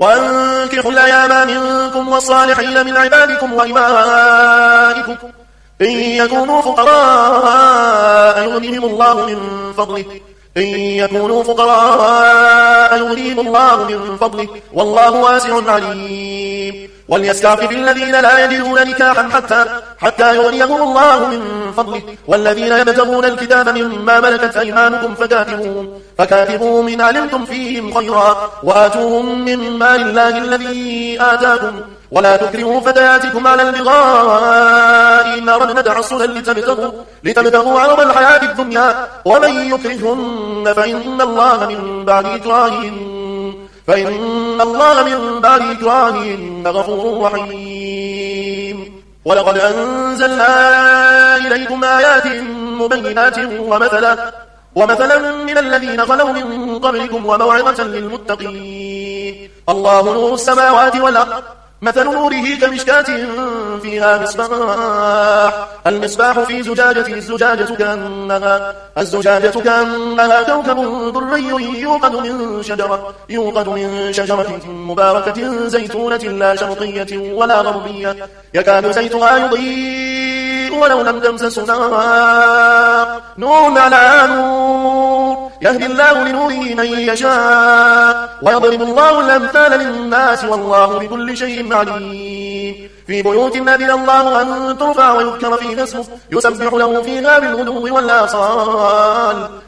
وأنكحوا الأيام منكم والصالحين من عبادكم وإمائكم إن يكونوا فقراء يغنيهم الله من فضله والله واسع عليم. وليستعفف الذين لا يجدون نكاحا حتى يغنيهم الله من فضله والذين يبتغون الكتاب مما ملكت أيمانكم فكاتبوهم إن علمتم فيهم خيرا وآتوهم من مال الله الذي آتاكم ولا تكرهوا فتياتكم على البغاء إن أردنا تعصلا لتبتغوا عرض الحياة الدنيا ومن يكرهن فإن الله من بعد إكراههن غفور رحيم. ولقد أنزلنا إليكم آيات مبينات ومثلا من الذين خلوا من قبلكم وموعظة للمتقين. الله نور السماوات والأرض مثل نوره كمشكاة فيها مصباح المصباح في زجاجة الزجاجة كأنها كوكب دري يوقد من شجرة مباركة زيتونة لا شرقية ولا غربية يكاد زيتها يضيء ولو لم تمسس نور على نور يهدي الله لنوره من يشاء ويضرب الله الأمثال للناس والله بكل شيء عليم. في بيوت أذن الله أن ترفع ويذكر فيها اسمه يسبح له فيها بالغدو والآصال